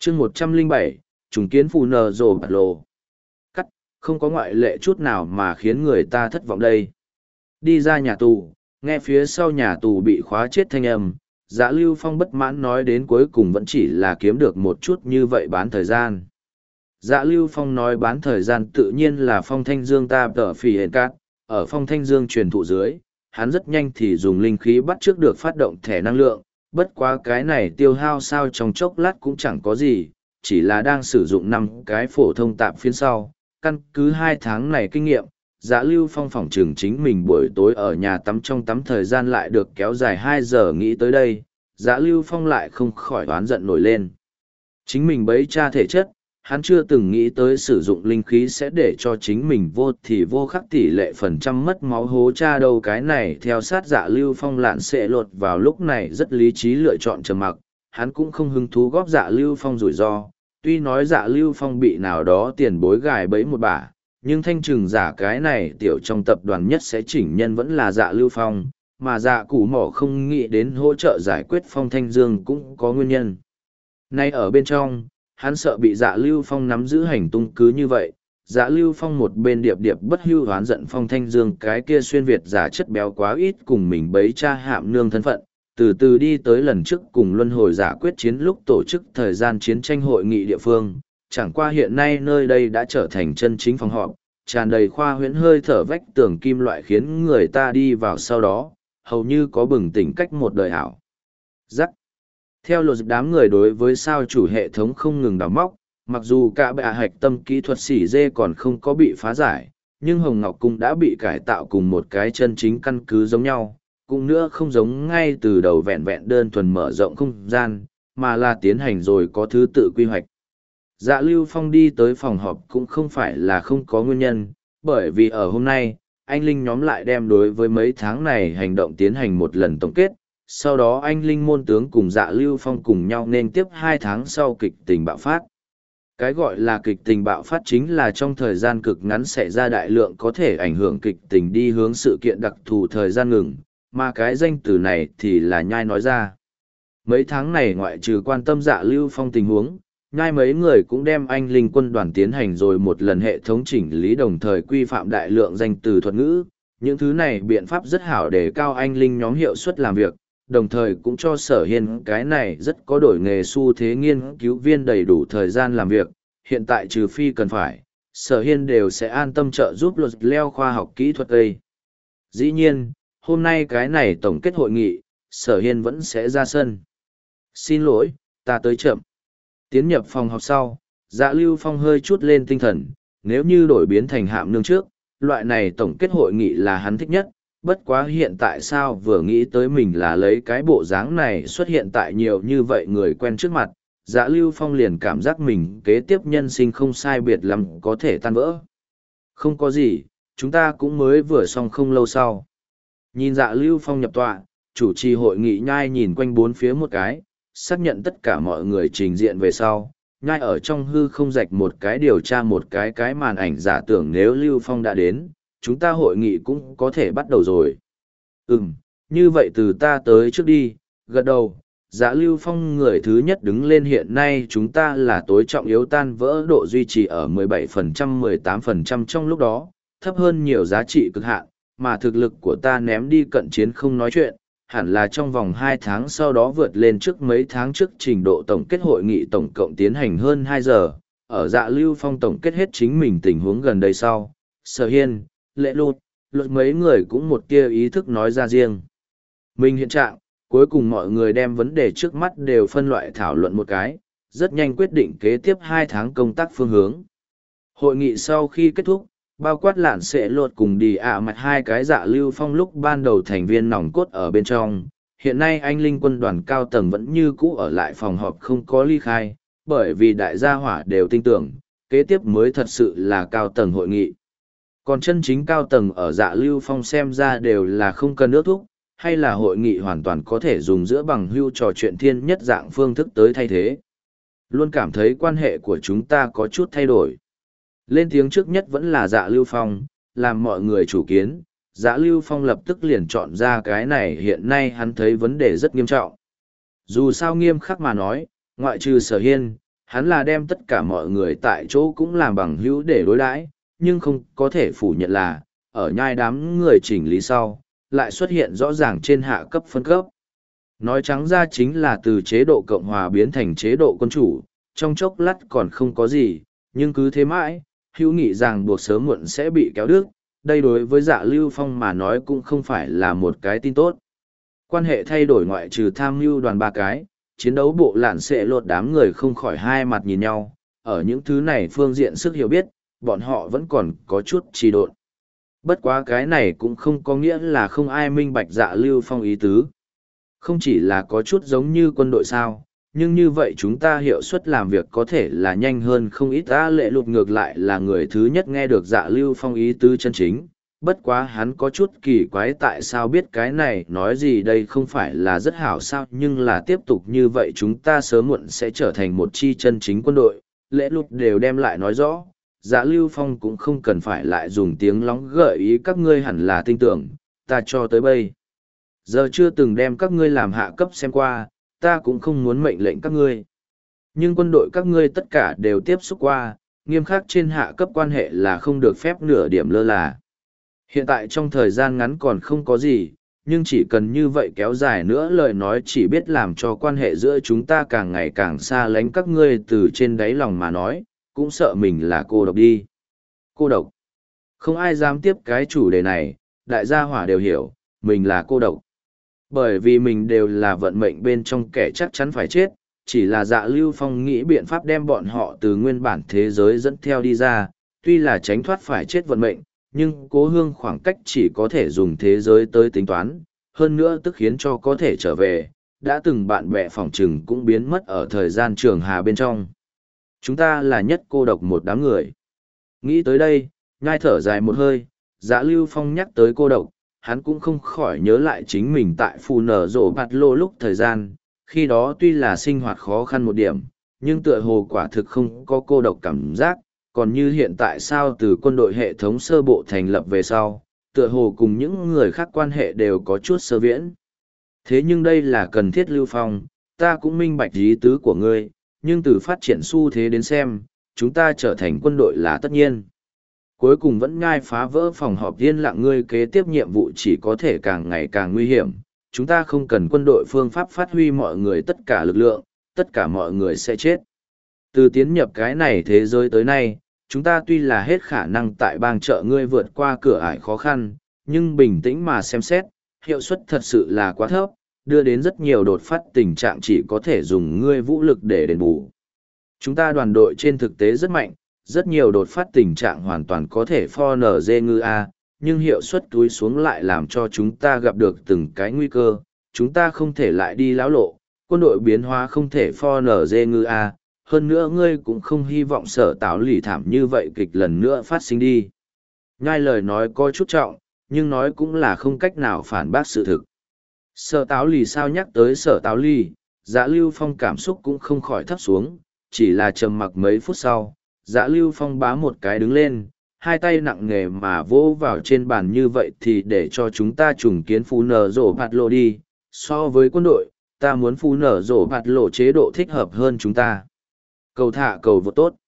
chương 107, trùng kiến phù nờ rồ bạt lồ. Cắt, không có ngoại lệ chút nào mà khiến người ta thất vọng đây. Đi ra nhà tù, nghe phía sau nhà tù bị khóa chết thanh âm, Dạ Lưu Phong bất mãn nói đến cuối cùng vẫn chỉ là kiếm được một chút như vậy bán thời gian. Dạ Lưu Phong nói bán thời gian tự nhiên là Phong Thanh Dương ta tở phì hền cát, ở Phong Thanh Dương truyền thụ dưới, hắn rất nhanh thì dùng linh khí bắt trước được phát động thẻ năng lượng, bất quá cái này tiêu hao sao trong chốc lát cũng chẳng có gì, chỉ là đang sử dụng 5 cái phổ thông tạm phiên sau, căn cứ 2 tháng này kinh nghiệm. Dạ Lưu Phong phỏng chừng chính mình buổi tối ở nhà tắm trong tắm thời gian lại được kéo dài 2 giờ nghĩ tới đây, Dạ Lưu Phong lại không khỏi oán giận nổi lên. Chính mình bấy cha thể chất, hắn chưa từng nghĩ tới sử dụng linh khí sẽ để cho chính mình vô thì vô khắc tỷ lệ phần trăm mất máu hố cha đâu cái này theo sát Dạ Lưu Phong lạn sẽ lột vào lúc này rất lý trí lựa chọn trầm mặc, hắn cũng không hứng thú góp Dạ Lưu Phong rủi ro, tuy nói Dạ Lưu Phong bị nào đó tiền bối gài bẫy một bả. Nhưng thanh trừng giả cái này tiểu trong tập đoàn nhất sẽ chỉnh nhân vẫn là Dạ Lưu Phong, mà Dạ Củ Mỏ không nghĩ đến hỗ trợ giải quyết Phong Thanh Dương cũng có nguyên nhân. Nay ở bên trong, hắn sợ bị Dạ Lưu Phong nắm giữ hành tung cứ như vậy, Dạ Lưu Phong một bên điệp điệp bất hưu hoán giận Phong Thanh Dương cái kia xuyên Việt giả chất béo quá ít cùng mình bấy cha hạm nương thân phận, từ từ đi tới lần trước cùng luân hồi giả quyết chiến lúc tổ chức thời gian chiến tranh hội nghị địa phương. Chẳng qua hiện nay nơi đây đã trở thành chân chính phòng họp, tràn đầy khoa huyễn hơi thở vách tường kim loại khiến người ta đi vào sau đó, hầu như có bừng tỉnh cách một đời ảo. Rắc. Theo luật đám người đối với sao chủ hệ thống không ngừng đào móc, mặc dù cả bệ hạch tâm kỹ thuật xỉ dê còn không có bị phá giải, nhưng Hồng Ngọc Cung đã bị cải tạo cùng một cái chân chính căn cứ giống nhau, cũng nữa không giống ngay từ đầu vẹn vẹn đơn thuần mở rộng không gian, mà là tiến hành rồi có thứ tự quy hoạch. Dạ Lưu Phong đi tới phòng họp cũng không phải là không có nguyên nhân, bởi vì ở hôm nay, anh Linh nhóm lại đem đối với mấy tháng này hành động tiến hành một lần tổng kết, sau đó anh Linh môn tướng cùng Dạ Lưu Phong cùng nhau nên tiếp 2 tháng sau kịch tình bạo phát. Cái gọi là kịch tình bạo phát chính là trong thời gian cực ngắn xảy ra đại lượng có thể ảnh hưởng kịch tình đi hướng sự kiện đặc thù thời gian ngừng, mà cái danh từ này thì là nhai nói ra. Mấy tháng này ngoại trừ quan tâm Dạ Lưu Phong tình huống, ngay mấy người cũng đem anh linh quân đoàn tiến hành rồi một lần hệ thống chỉnh lý đồng thời quy phạm đại lượng danh từ thuật ngữ. Những thứ này biện pháp rất hảo để cao anh linh nhóm hiệu suất làm việc, đồng thời cũng cho Sở Hiên cái này rất có đổi nghề xu thế nghiên cứu viên đầy đủ thời gian làm việc. Hiện tại trừ phi cần phải, Sở Hiên đều sẽ an tâm trợ giúp luật leo khoa học kỹ thuật đây. Dĩ nhiên, hôm nay cái này tổng kết hội nghị, Sở Hiên vẫn sẽ ra sân. Xin lỗi, ta tới chậm. Tiến nhập phòng học sau, Dạ Lưu Phong hơi chút lên tinh thần, nếu như đổi biến thành hạm nương trước, loại này tổng kết hội nghị là hắn thích nhất, bất quá hiện tại sao vừa nghĩ tới mình là lấy cái bộ dáng này xuất hiện tại nhiều như vậy người quen trước mặt, Dạ Lưu Phong liền cảm giác mình kế tiếp nhân sinh không sai biệt lắm có thể tan vỡ. Không có gì, chúng ta cũng mới vừa xong không lâu sau. Nhìn Dạ Lưu Phong nhập tọa, chủ trì hội nghị nhai nhìn quanh bốn phía một cái, xác nhận tất cả mọi người trình diện về sau, nhai ở trong hư không rạch một cái điều tra một cái màn ảnh giả tưởng nếu Lưu Phong đã đến, chúng ta hội nghị cũng có thể bắt đầu rồi. Như vậy từ ta tới trước đi, gật đầu, Dạ Lưu Phong người thứ nhất đứng lên hiện nay chúng ta là tối trọng yếu tan vỡ độ duy trì ở 17% 18% trong lúc đó, thấp hơn nhiều giá trị cực hạn, mà thực lực của ta ném đi cận chiến không nói chuyện. Hẳn là trong vòng 2 tháng sau đó vượt lên trước mấy tháng trước trình độ tổng kết hội nghị tổng cộng tiến hành hơn 2 giờ. Ở Dạ Lưu Phong tổng kết hết chính mình tình huống gần đây sau, Sở Hiên, Lệ Lụt, luật mấy người cũng một tia ý thức nói ra riêng. Mình hiện trạng, cuối cùng mọi người đem vấn đề trước mắt đều phân loại thảo luận một cái, rất nhanh quyết định kế tiếp 2 tháng công tác phương hướng. Hội nghị sau khi kết thúc, bao quát lạn sẽ lột cùng đi mặt hai cái Dạ Lưu Phong lúc ban đầu thành viên nòng cốt ở bên trong. Hiện nay anh linh quân đoàn cao tầng vẫn như cũ ở lại phòng họp không có ly khai, bởi vì đại gia hỏa đều tin tưởng, kế tiếp mới thật sự là cao tầng hội nghị. Còn chân chính cao tầng ở Dạ Lưu Phong xem ra đều là không cần ước thúc, hay là hội nghị hoàn toàn có thể dùng giữa bằng hưu trò chuyện thiên nhất dạng phương thức tới thay thế. Luôn cảm thấy quan hệ của chúng ta có chút thay đổi. Lên tiếng trước nhất vẫn là Dạ Lưu Phong, làm mọi người chủ kiến, Dạ Lưu Phong lập tức liền chọn ra cái này hiện nay hắn thấy vấn đề rất nghiêm trọng. Dù sao nghiêm khắc mà nói, ngoại trừ Sở Hiên, hắn là đem tất cả mọi người tại chỗ cũng làm bằng hữu để đối đãi, nhưng không có thể phủ nhận là, ở nhai đám người chỉnh lý sau, lại xuất hiện rõ ràng trên hạ cấp phân cấp. Nói trắng ra chính là từ chế độ Cộng hòa biến thành chế độ quân chủ, trong chốc lát còn không có gì, nhưng cứ thế mãi, hữu nghị ràng buộc sớm muộn sẽ bị kéo đứt, đây đối với Dạ Lưu Phong mà nói cũng không phải là một cái tin tốt. Quan hệ thay đổi ngoại trừ tham mưu đoàn ba cái, chiến đấu bộ lạn sẽ lột đám người không khỏi hai mặt nhìn nhau, ở những thứ này phương diện sức hiểu biết, bọn họ vẫn còn có chút trì độn. Bất quá cái này cũng không có nghĩa là không ai minh bạch Dạ Lưu Phong ý tứ. Không chỉ là có chút giống như quân đội sao, nhưng như vậy chúng ta hiệu suất làm việc có thể là nhanh hơn không ít. Ta Lệ Lục ngược lại là người thứ nhất nghe được Dạ Lưu Phong ý tứ chân chính, bất quá hắn có chút kỳ quái tại sao biết cái này nói gì đây không phải là rất hảo sao, nhưng là tiếp tục như vậy chúng ta sớm muộn sẽ trở thành một chi chân chính quân đội. Lệ Lục đều đem lại nói rõ, Dạ Lưu Phong cũng không cần phải lại dùng tiếng lóng gợi ý các ngươi hẳn là tin tưởng, ta cho tới bây giờ chưa từng đem các ngươi làm hạ cấp xem qua, ta cũng không muốn mệnh lệnh các ngươi. Nhưng quân đội các ngươi tất cả đều tiếp xúc qua, nghiêm khắc trên hạ cấp quan hệ là không được phép nửa điểm lơ là. Hiện tại trong thời gian ngắn còn không có gì, nhưng chỉ cần như vậy kéo dài nữa lời nói chỉ biết làm cho quan hệ giữa chúng ta càng ngày càng xa lánh các ngươi từ trên đáy lòng mà nói, cũng sợ mình là cô độc đi. Cô độc. Không ai dám tiếp cái chủ đề này, đại gia hỏa đều hiểu, mình là cô độc. Bởi vì mình đều là vận mệnh bên trong kẻ chắc chắn phải chết, chỉ là Dạ Lưu Phong nghĩ biện pháp đem bọn họ từ nguyên bản thế giới dẫn theo đi ra, tuy là tránh thoát phải chết vận mệnh, nhưng cố hương khoảng cách chỉ có thể dùng thế giới tới tính toán, hơn nữa tức khiến cho có thể trở về, đã từng bạn bè phỏng trừng cũng biến mất ở thời gian trường hà bên trong. Chúng ta là nhất cô độc một đám người. Nghĩ tới đây, nhai thở dài một hơi, Dạ Lưu Phong nhắc tới cô độc, hắn cũng không khỏi nhớ lại chính mình tại phù nở rộ bạt lô lúc thời gian, khi đó tuy là sinh hoạt khó khăn một điểm, nhưng tựa hồ quả thực không có cô độc cảm giác, còn như hiện tại sao từ quân đội hệ thống sơ bộ thành lập về sau, tựa hồ cùng những người khác quan hệ đều có chút sơ viễn. Thế nhưng đây là cần thiết Lưu Phong, ta cũng minh bạch ý tứ của ngươi, nhưng từ phát triển xu thế đến xem, chúng ta trở thành quân đội là tất nhiên. Cuối cùng vẫn ngai phá vỡ phòng họp yên lặng ngươi kế tiếp nhiệm vụ chỉ có thể càng ngày càng nguy hiểm. Chúng ta không cần quân đội phương pháp phát huy mọi người tất cả lực lượng, tất cả mọi người sẽ chết. Từ tiến nhập cái này thế giới tới nay, chúng ta tuy là hết khả năng tại bang chợ ngươi vượt qua cửa ải khó khăn, nhưng bình tĩnh mà xem xét, hiệu suất thật sự là quá thấp, đưa đến rất nhiều đột phát tình trạng chỉ có thể dùng ngươi vũ lực để đền bù. Chúng ta đoàn đội trên thực tế rất mạnh, rất nhiều đột phát tình trạng hoàn toàn có thể pho nở dê ngư A, nhưng hiệu suất túi xuống lại làm cho chúng ta gặp được từng cái nguy cơ, chúng ta không thể lại đi lão lộ, quân đội biến hóa không thể pho nở dê ngư A, hơn nữa ngươi cũng không hy vọng Sở Táo Lì thảm như vậy kịch lần nữa phát sinh đi. Nhai lời nói có chút trọng, nhưng nói cũng là không cách nào phản bác sự thực. Sở Táo Lì sao nhắc tới Sở Táo Lì, Dạ Lưu Phong cảm xúc cũng không khỏi thấp xuống, chỉ là trầm mặc mấy phút sau, Dạ Lưu Phong bá một cái đứng lên, hai tay nặng nề mà vỗ vào trên bàn như vậy thì để cho chúng ta trùng kiến phú nở rổ bạt lộ đi. So với quân đội, ta muốn phú nở rổ bạt lộ chế độ thích hợp hơn chúng ta. Cầu thả cầu vượt tốt.